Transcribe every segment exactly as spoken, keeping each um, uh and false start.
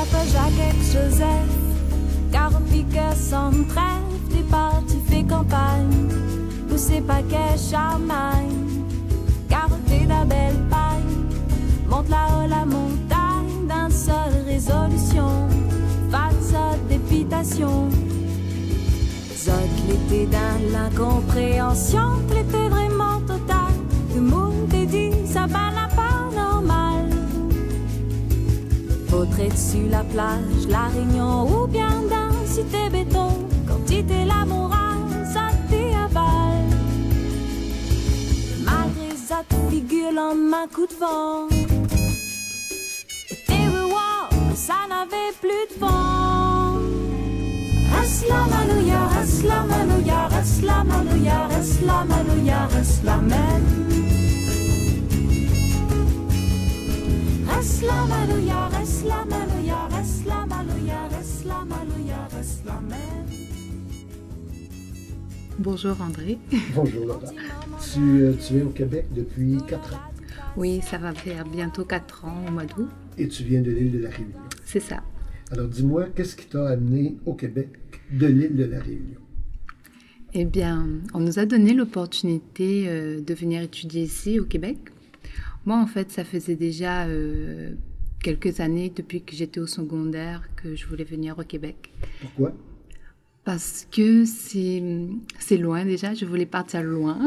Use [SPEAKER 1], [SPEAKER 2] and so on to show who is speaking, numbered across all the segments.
[SPEAKER 1] Agatha, Jacques, Joseph, Caro, Piquet, sans trêve, t'es parti, fait campagne, poussé paquet, charmagne, carotté la belle paille, monte là-haut la montagne, d'un seul résolution, face à dépitation. Zot l'été dans l'incompréhension, l'été vraiment total, le monde t'est dit, ça bat la part normale. Vautrer dessus la plage, la Réunion ou bien dans cité béton, quantité la morale, ça t'y avale. Malgré ça te figure lendemain coup de vent, et t'es wow, ça n'avait plus de vent. Aslamalouya, aslamalouya, aslamalouya, aslamalouya, aslamen. Aslamalouya, aslamalouya, aslamalouya, aslamalouya, aslamen.
[SPEAKER 2] Bonjour André.
[SPEAKER 3] Bonjour Laura. Tu, euh, tu es au Québec depuis quatre ans.
[SPEAKER 2] Oui, ça va faire bientôt quatre ans au mois d'août.
[SPEAKER 3] Et tu viens de l'île de la Réunion.
[SPEAKER 2] C'est ça.
[SPEAKER 3] Alors dis-moi, qu'est-ce qui t'a amené au Québec de l'île de la Réunion?
[SPEAKER 2] Eh bien, on nous a donné l'opportunité euh, de venir étudier ici au Québec. Moi, en fait, ça faisait déjà euh, quelques années, depuis que j'étais au secondaire, que je voulais venir au Québec.
[SPEAKER 3] Pourquoi?
[SPEAKER 2] Parce que c'est, c'est loin déjà, je voulais partir loin.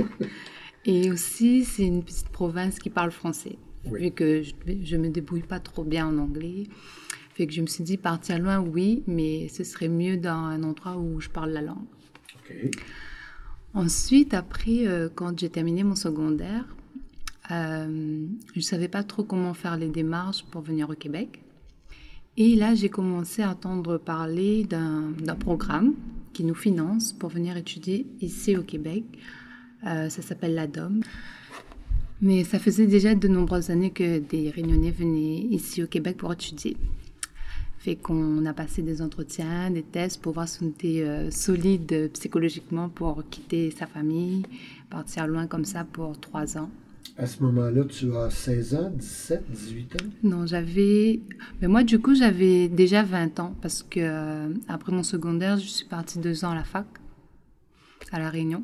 [SPEAKER 2] Et aussi, c'est une petite province qui parle français. Oui. Vu que je ne me débrouille pas trop bien en anglais. Fait que je me suis dit, partir loin, oui, mais ce serait mieux dans un endroit où je parle la langue.
[SPEAKER 3] Okay.
[SPEAKER 2] Ensuite, après, euh, quand j'ai terminé mon secondaire, euh, je ne savais pas trop comment faire les démarches pour venir au Québec. Et là, j'ai commencé à entendre parler d'un, d'un programme qui nous finance pour venir étudier ici au Québec. Euh, ça s'appelle l'A D O M. Mais ça faisait déjà de nombreuses années que des Réunionnais venaient ici au Québec pour étudier. Fait qu'on a passé des entretiens, des tests pour voir si on était euh, solide psychologiquement pour quitter sa famille, partir loin comme ça pour trois ans.
[SPEAKER 3] À ce moment-là, tu as seize ans, dix-sept, dix-huit ans?
[SPEAKER 2] Non, j'avais... Mais moi, du coup, j'avais déjà vingt ans parce que euh, après mon secondaire, je suis partie deux ans à la fac, à La Réunion.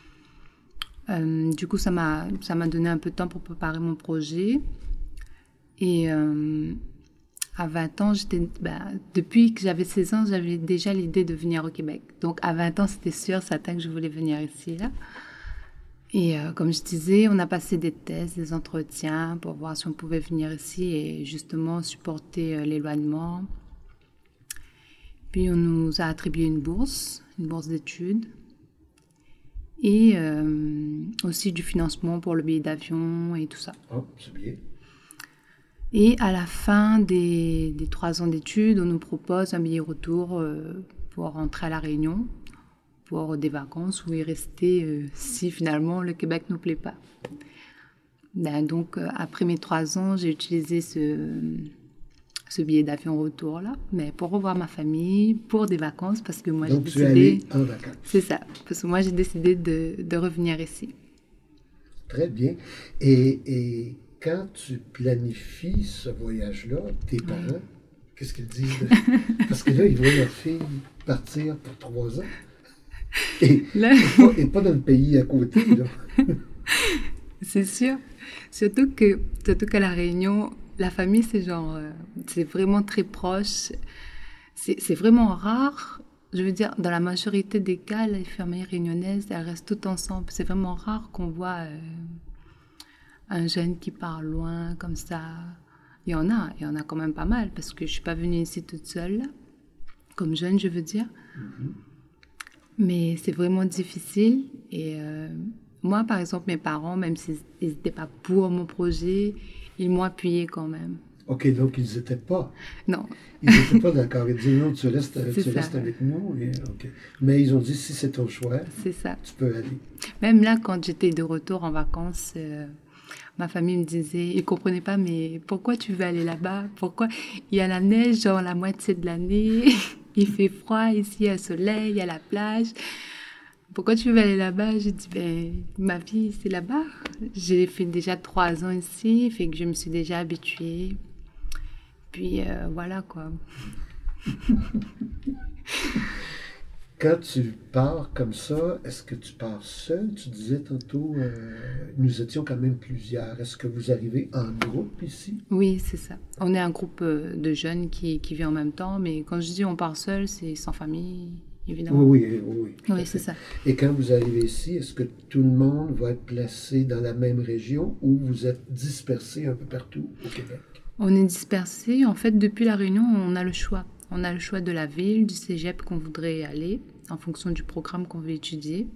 [SPEAKER 2] Euh, du coup, ça m'a, ça m'a donné un peu de temps pour préparer mon projet. Et... Euh, À vingt ans, j'étais, ben, depuis que j'avais seize ans, j'avais déjà l'idée de venir au Québec. Donc, à vingt ans, c'était sûr, certain que je voulais venir ici, là. Et euh, comme je disais, on a passé des tests, des entretiens pour voir si on pouvait venir ici et justement supporter euh, l'éloignement. Puis, on nous a attribué une bourse, une bourse d'études. Et euh, aussi du financement pour le billet d'avion et tout ça.
[SPEAKER 3] Oh, c'est bien.
[SPEAKER 2] Et à la fin des, des trois ans d'études, on nous propose un billet retour euh, pour rentrer à La Réunion, pour des vacances ou y rester euh, si finalement le Québec ne nous plaît pas. Ben, donc, euh, après mes trois ans, j'ai utilisé ce, ce billet d'avion retour-là, mais pour revoir ma famille, pour des vacances, parce que moi
[SPEAKER 3] donc,
[SPEAKER 2] j'ai
[SPEAKER 3] décidé...
[SPEAKER 2] décidé...
[SPEAKER 3] Donc, tu es allé en vacances.
[SPEAKER 2] C'est ça, parce que moi j'ai décidé de, de revenir ici.
[SPEAKER 3] Très bien. Et... et... Quand tu planifies ce voyage-là, tes parents, qu'est-ce qu'ils disent? Parce que là, ils voient leur fille partir pour trois ans. Et, là... et, pas, et pas dans le pays à côté, là.
[SPEAKER 2] C'est sûr. Surtout que, surtout qu'à La Réunion, la famille, c'est genre... Euh, c'est vraiment très proche. C'est, c'est vraiment rare. Je veux dire, dans la majorité des cas, les familles réunionnaises, elles restent toutes ensemble. C'est vraiment rare qu'on voit... Euh, un jeune qui part loin, comme ça. Il y en a, il y en a quand même pas mal, parce que je ne suis pas venue ici toute seule, comme jeune, je veux dire. Mm-hmm. Mais c'est vraiment difficile. Et euh, moi, par exemple, mes parents, même s'ils n'étaient pas pour mon projet, ils m'ont appuyé quand même.
[SPEAKER 3] OK, donc ils n'étaient pas.
[SPEAKER 2] Non.
[SPEAKER 3] Ils n'étaient pas d'accord. Ils disaient non, tu restes, tu restes avec nous. Et, okay. Mais ils ont dit, si c'est ton choix,
[SPEAKER 2] c'est ça.
[SPEAKER 3] Tu peux aller.
[SPEAKER 2] Même là, quand j'étais de retour en vacances... Euh, ma famille me disait, ils ne comprenaient pas, mais pourquoi tu veux aller là-bas? Pourquoi? Il y a la neige, genre la moitié de l'année, il fait froid, ici il y a le soleil, il y a la plage. Pourquoi tu veux aller là-bas? J'ai dit, ben, ma vie, c'est là-bas. J'ai fait déjà trois ans ici, fait que je me suis déjà habituée. Puis euh, voilà quoi.
[SPEAKER 3] Quand tu pars comme ça, est-ce que tu pars seul? Tu disais tantôt, euh, nous étions quand même plusieurs. Est-ce que vous arrivez en groupe ici?
[SPEAKER 2] Oui, c'est ça. On est un groupe de jeunes qui, qui vit en même temps, mais quand je dis on part seul, c'est sans famille, évidemment.
[SPEAKER 3] Oui, oui, oui. Oui,
[SPEAKER 2] oui c'est ça.
[SPEAKER 3] Et quand vous arrivez ici, est-ce que tout le monde va être placé dans la même région ou vous êtes dispersés un peu partout au Québec?
[SPEAKER 2] On est dispersés. En fait, depuis la Réunion, on a le choix. On a le choix de la ville, du cégep qu'on voudrait aller, en fonction du programme qu'on veut étudier.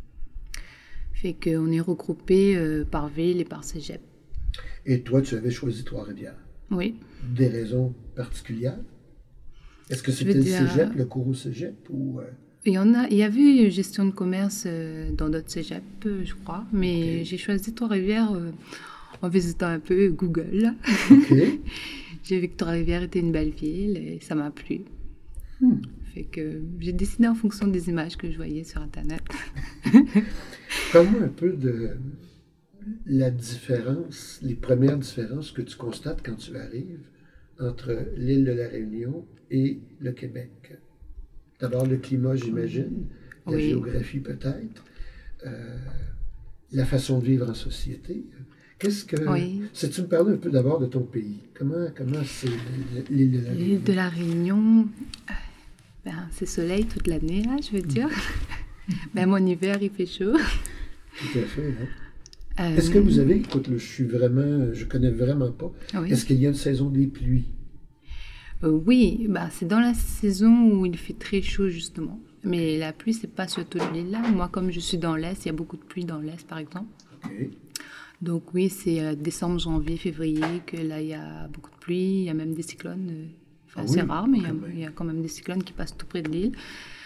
[SPEAKER 2] Fait qu'on est regroupés euh, par ville et par cégep.
[SPEAKER 3] Et toi, tu avais choisi Trois-Rivières?
[SPEAKER 2] Oui.
[SPEAKER 3] Des raisons particulières? Est-ce que c'était le
[SPEAKER 2] dire...
[SPEAKER 3] cégep, le cours au cégep ou... Euh...
[SPEAKER 2] Il y en a, il y avait gestion de commerce euh, dans d'autres cégeps, euh, je crois, mais okay. J'ai choisi Trois-Rivières euh, en visitant un peu Google.
[SPEAKER 3] OK.
[SPEAKER 2] J'ai vu que Trois-Rivières était une belle ville et ça m'a plu.
[SPEAKER 3] Hmm.
[SPEAKER 2] Fait que j'ai décidé en fonction des images que je voyais sur Internet.
[SPEAKER 3] Parle-moi un peu de la différence, les premières différences que tu constates quand tu arrives entre l'île de la Réunion et le Québec. D'abord le climat, j'imagine, la
[SPEAKER 2] oui.
[SPEAKER 3] géographie peut-être, euh, la façon de vivre en société. Qu'est-ce que...
[SPEAKER 2] Oui.
[SPEAKER 3] Si tu me parlais un peu d'abord de ton pays, comment, comment c'est l'île de la Réunion?
[SPEAKER 2] L'île de la Réunion, ben, c'est soleil toute l'année, là, je veux dire. Même en hiver, il fait chaud.
[SPEAKER 3] Tout à fait, hein? Euh... Est-ce que vous avez, écoute, là, je suis vraiment, je connais vraiment pas, oui. Est-ce qu'il y a une saison des pluies?
[SPEAKER 2] Euh, oui, bah, c'est dans la saison où il fait très chaud, justement. Mais la pluie, c'est pas sur toute l'île, là. Moi, comme je suis dans l'Est, il y a beaucoup de pluie dans l'Est, par exemple.
[SPEAKER 3] OK.
[SPEAKER 2] Donc oui, c'est euh, décembre, janvier, février que là, il y a beaucoup de pluie. Il y a même des cyclones. Euh, enfin, ah c'est oui, rare, mais il y, a, il y a quand même des cyclones qui passent tout près de l'île.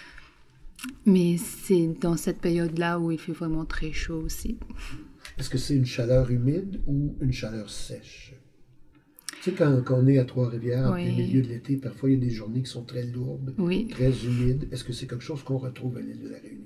[SPEAKER 2] Mais c'est dans cette période-là où il fait vraiment très chaud aussi.
[SPEAKER 3] Est-ce que c'est une chaleur humide ou une chaleur sèche? Tu sais, quand, quand on est à Trois-Rivières, oui. Au milieu de l'été, parfois il y a des journées qui sont très lourdes,
[SPEAKER 2] oui.
[SPEAKER 3] Très humides. Est-ce que c'est quelque chose qu'on retrouve à l'île de la Réunion?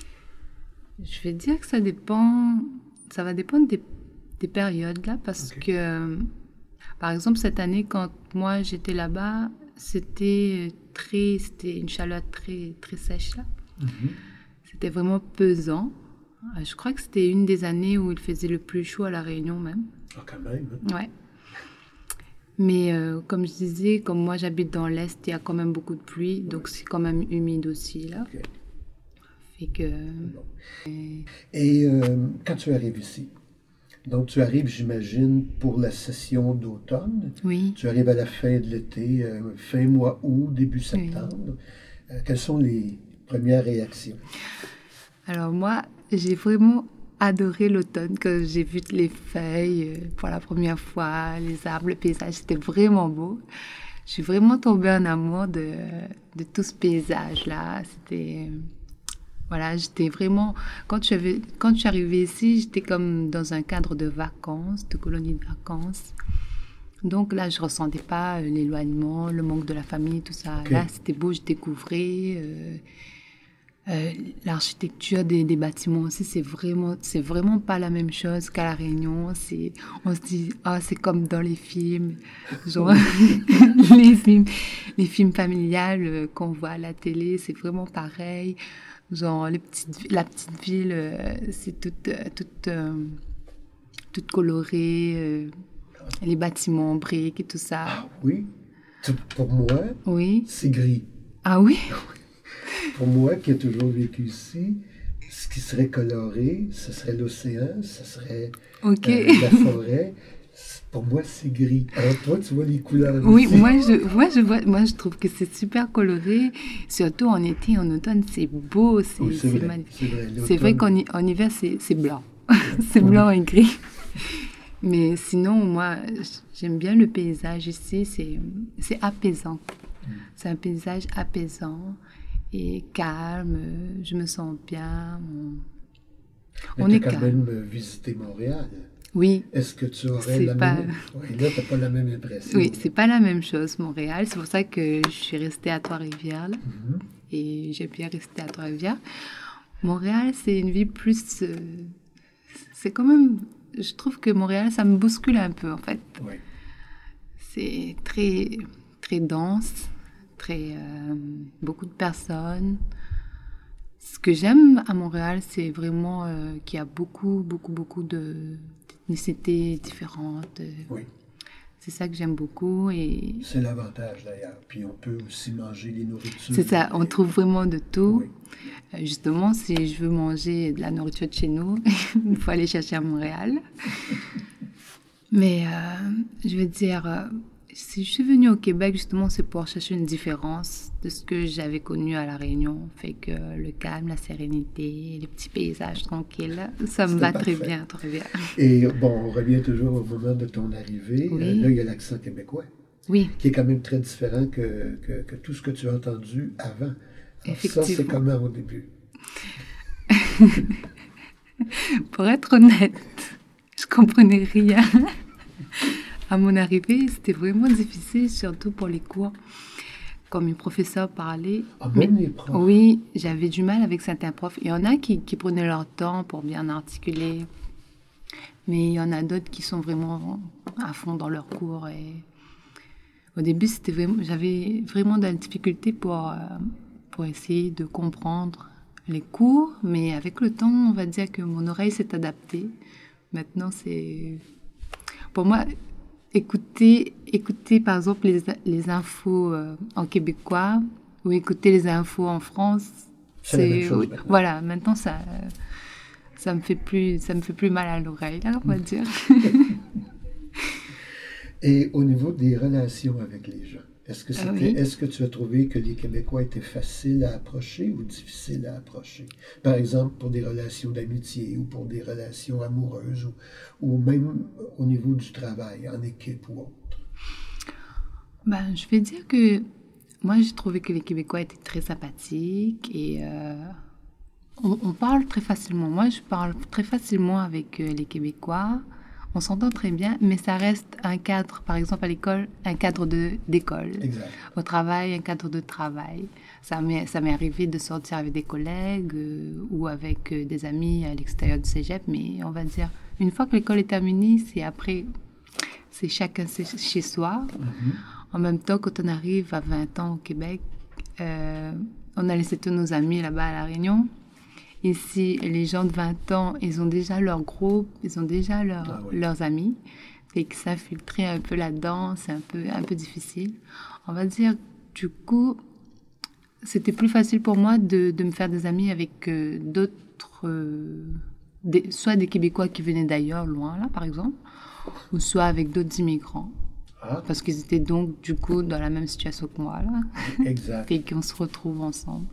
[SPEAKER 2] Je vais dire que ça dépend... Ça va dépendre des, des périodes, là, parce okay. que, euh, par exemple, cette année, quand moi, j'étais là-bas, c'était très, c'était une chaleur très, très sèche, là. Mm-hmm. C'était vraiment pesant. Je crois que c'était une des années où il faisait le plus chaud à La Réunion, même.
[SPEAKER 3] Ah, quand même. Hein?
[SPEAKER 2] Ouais. Mais euh, comme je disais, comme moi, j'habite dans l'Est, il y a quand même beaucoup de pluie, donc ouais. C'est quand même humide aussi, là.
[SPEAKER 3] Okay.
[SPEAKER 2] Fait que...
[SPEAKER 3] Bon. Et euh, quand tu arrives ici, donc tu arrives, j'imagine, pour la session d'automne.
[SPEAKER 2] Oui.
[SPEAKER 3] Tu arrives à la fin de l'été, euh, fin mois août, début septembre. Oui. Euh, quelles sont les premières réactions?
[SPEAKER 2] Alors moi, j'ai vraiment adoré l'automne quand j'ai vu les feuilles euh, pour la première fois, les arbres, le paysage, c'était vraiment beau. Je suis vraiment tombée en amour de, de tout ce paysage-là. C'était... Voilà, j'étais vraiment... Quand je, avais, quand je suis arrivée ici, j'étais comme dans un cadre de vacances, de colonie de vacances. Donc là, je ne ressentais pas euh, l'éloignement, le manque de la famille, tout ça. Okay. Là, c'était beau, je découvrais. Euh, euh, l'architecture des, des bâtiments aussi, c'est vraiment, c'est vraiment pas la même chose qu'à La Réunion. C'est, on se dit, ah, c'est comme dans les films, genre les films, les films familiales euh, qu'on voit à la télé, c'est vraiment pareil. Genre, les petites, la petite ville, euh, c'est toute, euh, toute, euh, toute colorée, euh, les bâtiments en briques et tout ça.
[SPEAKER 3] Ah oui? Pour moi,
[SPEAKER 2] oui.
[SPEAKER 3] C'est gris.
[SPEAKER 2] Ah oui?
[SPEAKER 3] Pour moi, qui ai toujours vécu ici, ce qui serait coloré, ce serait l'océan, ce serait
[SPEAKER 2] okay.
[SPEAKER 3] euh, la forêt. Pour moi, c'est gris. Alors toi, tu vois les couleurs.
[SPEAKER 2] Oui,
[SPEAKER 3] ici.
[SPEAKER 2] moi je, moi, je vois, moi, je trouve que c'est super coloré. Surtout en été, en automne, c'est beau, c'est,
[SPEAKER 3] oui, c'est,
[SPEAKER 2] c'est
[SPEAKER 3] vrai,
[SPEAKER 2] magnifique.
[SPEAKER 3] C'est vrai,
[SPEAKER 2] c'est vrai qu'en en hiver, c'est, c'est blanc. c'est oui. Blanc et gris. Mais sinon, moi, j'aime bien le paysage ici. C'est, c'est apaisant. Mm. C'est un paysage apaisant et calme. Je me sens bien.
[SPEAKER 3] On, on est quand calme. Même visité Montréal.
[SPEAKER 2] Oui.
[SPEAKER 3] Est-ce que tu aurais la pas... même... Oui, là, tu n'as pas la même impression.
[SPEAKER 2] Oui, c'est pas la même chose, Montréal. C'est pour ça que je suis restée à Trois-Rivières. Là. Mm-hmm. Et j'ai bien resté à Trois-Rivières. Montréal, c'est une vie plus... Euh... C'est quand même... Je trouve que Montréal, ça me bouscule un peu, en fait.
[SPEAKER 3] Oui.
[SPEAKER 2] c'est très, très dense, très, euh, beaucoup de personnes. Ce que j'aime à Montréal, c'est vraiment euh, qu'il y a beaucoup, beaucoup, beaucoup d'ethnicités différentes.
[SPEAKER 3] Oui.
[SPEAKER 2] C'est ça que j'aime beaucoup. Et...
[SPEAKER 3] C'est l'avantage d'ailleurs. Puis on peut aussi manger les nourritures.
[SPEAKER 2] C'est ça, on trouve vraiment de tout.
[SPEAKER 3] Oui.
[SPEAKER 2] Justement, si je veux manger de la nourriture de chez nous, il faut aller chercher à Montréal. Mais euh, je veux dire, euh, si je suis venue au Québec, justement, c'est pour chercher une différence de ce que j'avais connu à La Réunion. Fait que le calme, la sérénité, les petits paysages tranquilles, ça me va très bien, très bien.
[SPEAKER 3] Et bon, on revient toujours au moment de ton arrivée.
[SPEAKER 2] Oui.
[SPEAKER 3] Euh, là, il y a l'accent québécois.
[SPEAKER 2] Oui.
[SPEAKER 3] Qui est quand même très différent que, que, que tout ce que tu as entendu avant. Alors,
[SPEAKER 2] Effectivement.
[SPEAKER 3] ça, c'est comment au début?
[SPEAKER 2] Pour être honnête, je comprenais rien. À mon arrivée, c'était vraiment difficile, surtout pour les cours. Comme mes professeurs parlaient.
[SPEAKER 3] Ah, même mais, les profs?
[SPEAKER 2] Oui, j'avais du mal avec certains profs. Il y en a qui, qui prenaient leur temps pour bien articuler. Mais il y en a d'autres qui sont vraiment à fond dans leur cours. Et au début, c'était vraiment, j'avais vraiment de la difficulté pour, pour essayer de comprendre les cours. Mais avec le temps, on va dire que mon oreille s'est adaptée. Maintenant, c'est... Pour moi... Écouter, écouter, par exemple, les, les infos euh, en québécois ou écouter les infos en France,
[SPEAKER 3] c'est, c'est la même chose,
[SPEAKER 2] oui, voilà, maintenant, ça, ça me fait plus, ça me fait plus mal à l'oreille, là, on va dire.
[SPEAKER 3] Et au niveau des relations avec les gens, est-ce que, c'était,
[SPEAKER 2] oui.
[SPEAKER 3] est-ce que tu as trouvé que les Québécois étaient faciles à approcher ou difficiles à approcher? Par exemple, pour des relations d'amitié ou pour des relations amoureuses ou, ou même au niveau du travail, en équipe ou autre?
[SPEAKER 2] Ben, je vais dire que moi, j'ai trouvé que les Québécois étaient très sympathiques et euh, on, on parle très facilement. Moi, je parle très facilement avec euh, les Québécois. On s'entend très bien, mais ça reste un cadre, par exemple à l'école, un cadre de, d'école.
[SPEAKER 3] Exact.
[SPEAKER 2] Au travail, un cadre de travail. Ça m'est, ça m'est arrivé de sortir avec des collègues euh, ou avec euh, des amis à l'extérieur du cégep, mais on va dire, une fois que l'école est terminée, c'est après, c'est chacun chez soi.
[SPEAKER 3] Mm-hmm.
[SPEAKER 2] En même temps, quand on arrive à vingt ans au Québec, euh, on a laissé tous nos amis là-bas à La Réunion. Ici, les gens de vingt ans, ils ont déjà leur groupe, ils ont déjà leur,
[SPEAKER 3] ah oui.
[SPEAKER 2] leurs amis. Et que ça filtrer un peu là-dedans, c'est un peu, un peu difficile. On va dire, du coup, c'était plus facile pour moi de, de me faire des amis avec euh, d'autres, euh, des, soit des Québécois qui venaient d'ailleurs, loin là, par exemple, ou soit avec d'autres immigrants.
[SPEAKER 3] Ah.
[SPEAKER 2] Parce qu'ils étaient donc, du coup, dans la même situation que moi, là.
[SPEAKER 3] Exact.
[SPEAKER 2] Et qu'on se retrouve ensemble.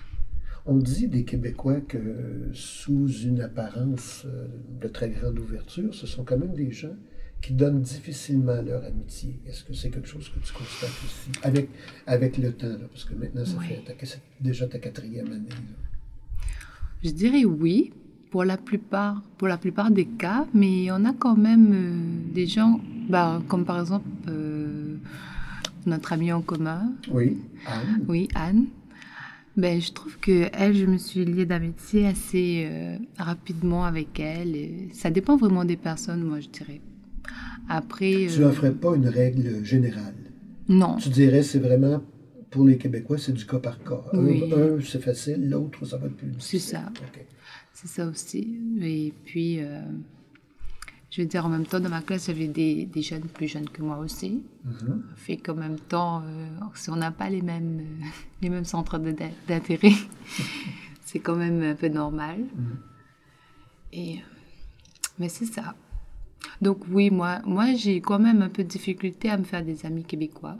[SPEAKER 3] On dit des Québécois que sous une apparence de très grande ouverture, ce sont quand même des gens qui donnent difficilement leur amitié. Est-ce que c'est quelque chose que tu constates aussi avec, avec le temps? Là, parce que maintenant, ça oui. fait ta, déjà ta quatrième année. Là.
[SPEAKER 2] Je dirais oui, pour la plupart, pour la plupart des cas, mais on a quand même euh, des gens, bah, comme par exemple euh, notre amie en commun.
[SPEAKER 3] Oui, Anne.
[SPEAKER 2] Oui, Anne. Ben, je trouve que elle, je me suis liée d'amitié assez euh, rapidement avec elle. Et ça dépend vraiment des personnes, moi, je dirais. Après,
[SPEAKER 3] tu
[SPEAKER 2] euh...
[SPEAKER 3] n'en ferais pas une règle générale?
[SPEAKER 2] Non.
[SPEAKER 3] Tu dirais c'est vraiment, pour les Québécois, c'est du cas par cas.
[SPEAKER 2] Oui.
[SPEAKER 3] Un, un c'est facile, l'autre, ça va être plus difficile.
[SPEAKER 2] C'est ça.
[SPEAKER 3] Okay.
[SPEAKER 2] C'est ça aussi. Et puis, euh, je veux dire, en même temps, dans ma classe, j'avais des, des jeunes plus jeunes que moi aussi.
[SPEAKER 3] Mm-hmm.
[SPEAKER 2] Fait qu'en même temps, euh, si on n'a pas les mêmes, euh, les mêmes centres de, d'intérêt, c'est quand même un peu normal. Mm-hmm. Et, mais c'est ça. Donc oui, moi, moi, j'ai quand même un peu de difficulté à me faire des amis québécois.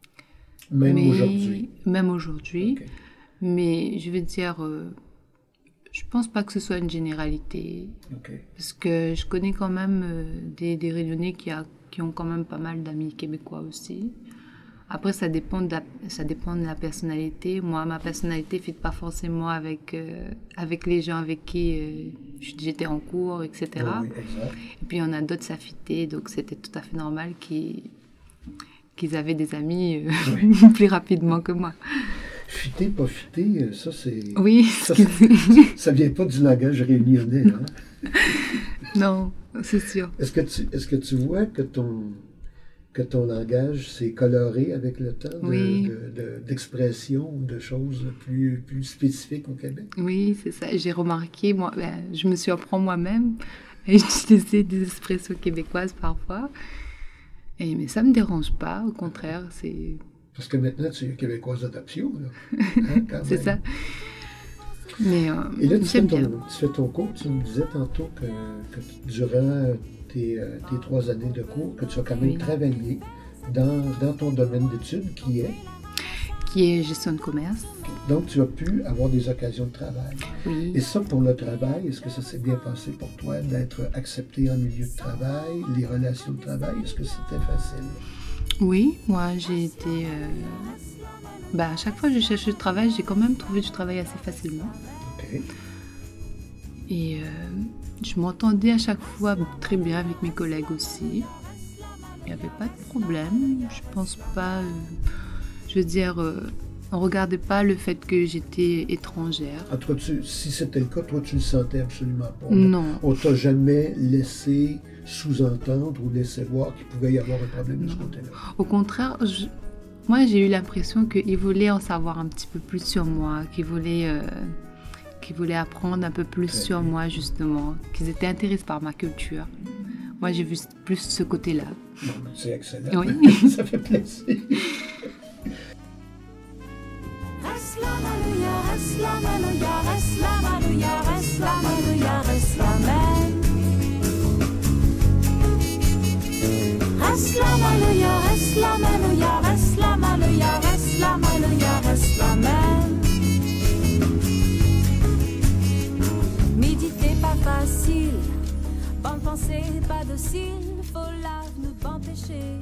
[SPEAKER 3] Même
[SPEAKER 2] mais,
[SPEAKER 3] aujourd'hui?
[SPEAKER 2] Même aujourd'hui.
[SPEAKER 3] Okay.
[SPEAKER 2] Mais je veux dire... Euh, je ne pense pas que ce soit une généralité.
[SPEAKER 3] Okay.
[SPEAKER 2] Parce que je connais quand même euh, des, des Réunionnais qui, a, qui ont quand même pas mal d'amis québécois aussi. Après, ça dépend de la, ça dépend de la personnalité. Moi, ma personnalité ne fit pas forcément avec, euh, avec les gens avec qui euh, j'étais en cours, et cetera.
[SPEAKER 3] Oui, exact.
[SPEAKER 2] Et puis, il y en a d'autres, ça fitait. Donc, c'était tout à fait normal qu'ils, qu'ils avaient des amis euh, oui. plus rapidement que moi.
[SPEAKER 3] Fité, pas fité, ça c'est...
[SPEAKER 2] Oui,
[SPEAKER 3] ça, ça, ça vient pas du langage réunionnais, hein?
[SPEAKER 2] Non, c'est sûr.
[SPEAKER 3] Est-ce que tu, est-ce que tu vois que ton, que ton langage s'est coloré avec le temps de,
[SPEAKER 2] Oui.
[SPEAKER 3] de- de- d'expression, de choses plus, plus spécifiques au Québec?
[SPEAKER 2] Oui, c'est ça. J'ai remarqué, moi, ben, je me surprends moi-même à utiliser des expressions québécoises parfois. Et, mais ça ne me dérange pas, au contraire, c'est
[SPEAKER 3] Parce que maintenant, tu es québécoise d'adoption, là. Hein, quand
[SPEAKER 2] c'est
[SPEAKER 3] même.
[SPEAKER 2] ça. Mais euh,
[SPEAKER 3] Et là, tu fais,
[SPEAKER 2] j'aime
[SPEAKER 3] ton,
[SPEAKER 2] bien.
[SPEAKER 3] tu fais ton cours, tu me disais tantôt que, que durant tes, euh, tes trois années de cours, que tu as quand même
[SPEAKER 2] Oui.
[SPEAKER 3] travaillé dans, dans ton domaine d'études qui est,
[SPEAKER 2] Qui est gestion de commerce.
[SPEAKER 3] donc tu as pu avoir des occasions de travail.
[SPEAKER 2] Oui.
[SPEAKER 3] Et ça, pour le travail, est-ce que ça s'est bien passé pour toi d'être accepté en milieu de travail, les relations de travail, est-ce que c'était facile?
[SPEAKER 2] Oui, moi j'ai été. euh, bah, à chaque fois que je cherchais du travail, j'ai quand même trouvé du travail assez facilement.
[SPEAKER 3] OK.
[SPEAKER 2] Et euh, je m'entendais à chaque fois très bien avec mes collègues aussi. Il n'y avait pas de problème. Je pense pas. euh, je veux dire, euh, on ne regardait pas le fait que j'étais étrangère.
[SPEAKER 3] En tout cas, tu- si c'était le cas, toi, tu le sentais absolument pas.
[SPEAKER 2] Non.
[SPEAKER 3] On t'a jamais laissé sous-entendre ou laissé voir qu'il pouvait y avoir un problème de ce
[SPEAKER 2] Non.
[SPEAKER 3] côté-là.
[SPEAKER 2] Au contraire, je- moi j'ai eu l'impression qu'ils voulaient en savoir un petit peu plus sur moi, qu'ils voulaient, euh, qu'ils voulaient apprendre un peu plus
[SPEAKER 3] Très
[SPEAKER 2] sur
[SPEAKER 3] bien.
[SPEAKER 2] moi justement, qu'ils étaient intéressés par ma culture. Moi j'ai vu plus ce côté-là.
[SPEAKER 3] Bon, ben, c'est excellent.
[SPEAKER 2] Oui.
[SPEAKER 3] Ça fait plaisir.
[SPEAKER 1] Reste la malouya, reste la malouya, reste la malouya, reste la malouya, reste la même. Reste la malouya, reste la malouya, reste la malouya, reste la malouya, reste la même. Méditer pas facile, bonne pensée pas docile, faut là nous empêcher.